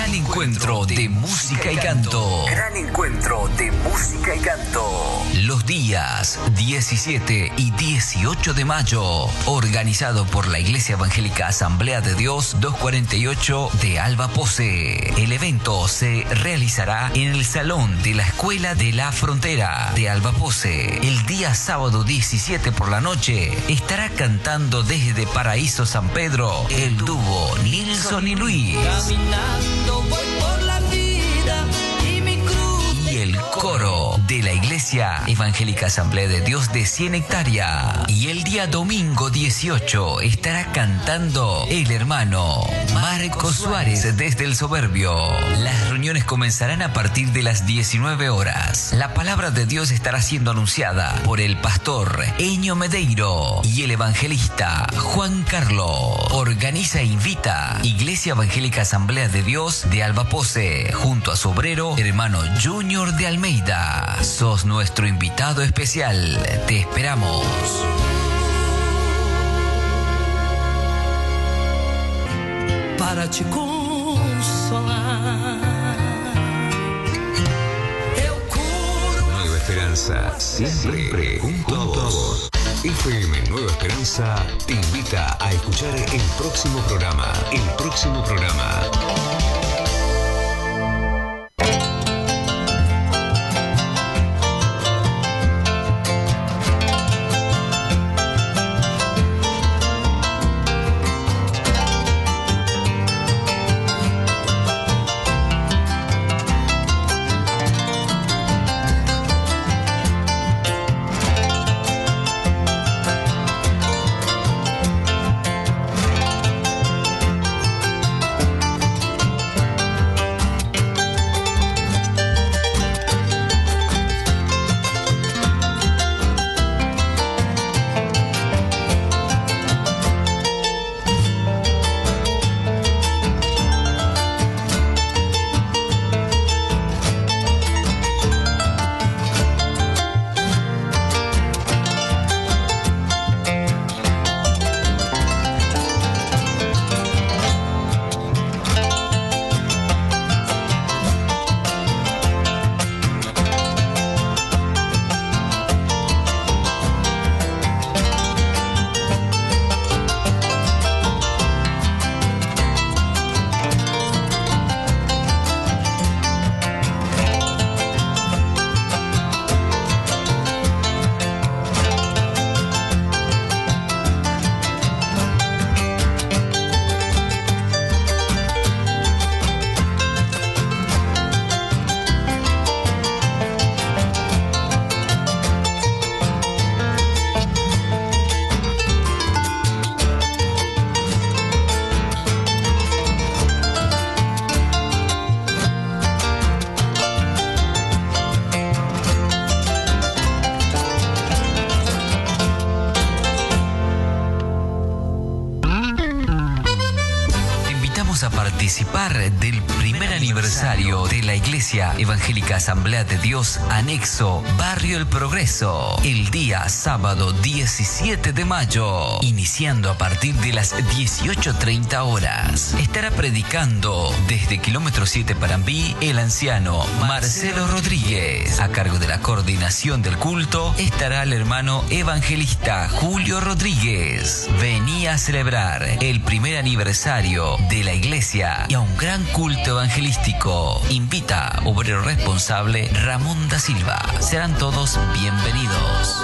Gran encuentro de música y canto. Gran encuentro de música y canto. Los días 17 y 18 de mayo. Organizado por la Iglesia Evangélica Asamblea de Dios 248 de Alba Pose. El evento se realizará en el Salón de la Escuela de la Frontera de Alba Pose. El día sábado 17 por la noche estará cantando desde Paraíso San Pedro el dúo Nilson y Luis. Caminando voy por la vida y mi cruz. Y el coro de la Iglesia Evangélica Asamblea de Dios de 100 hectáreas. Y el día domingo 18 estará cantando el hermano Marco Suárez desde el Soberbio. Las reuniones comenzarán a partir de las 19 horas. La palabra de Dios estará siendo anunciada por el pastor Eño Medeiro y el evangelista Juan Carlos. Organiza e invita Iglesia Evangélica Asamblea de Dios de Alba Pose, junto a su obrero hermano Junior de Almeida. Sos nuestro invitado especial. Te esperamos. Para te consolar. Nueva Esperanza, siempre junto a vos. FM Nueva Esperanza te invita a escuchar el próximo programa. A participar del primer aniversario de la Iglesia Evangélica Asamblea de Dios Anexo Barrio El Progreso, el día sábado 17 de mayo, iniciando a partir de las 18:30 horas. Estará predicando desde kilómetro 7 Parambí el anciano Marcelo Rodríguez. A cargo de la coordinación del culto estará el hermano evangelista Julio Rodríguez. Venía a celebrar el primer aniversario de la Iglesia y a un gran culto evangelístico. Invita obrero responsable Ramón da Silva. Serán todos bienvenidos.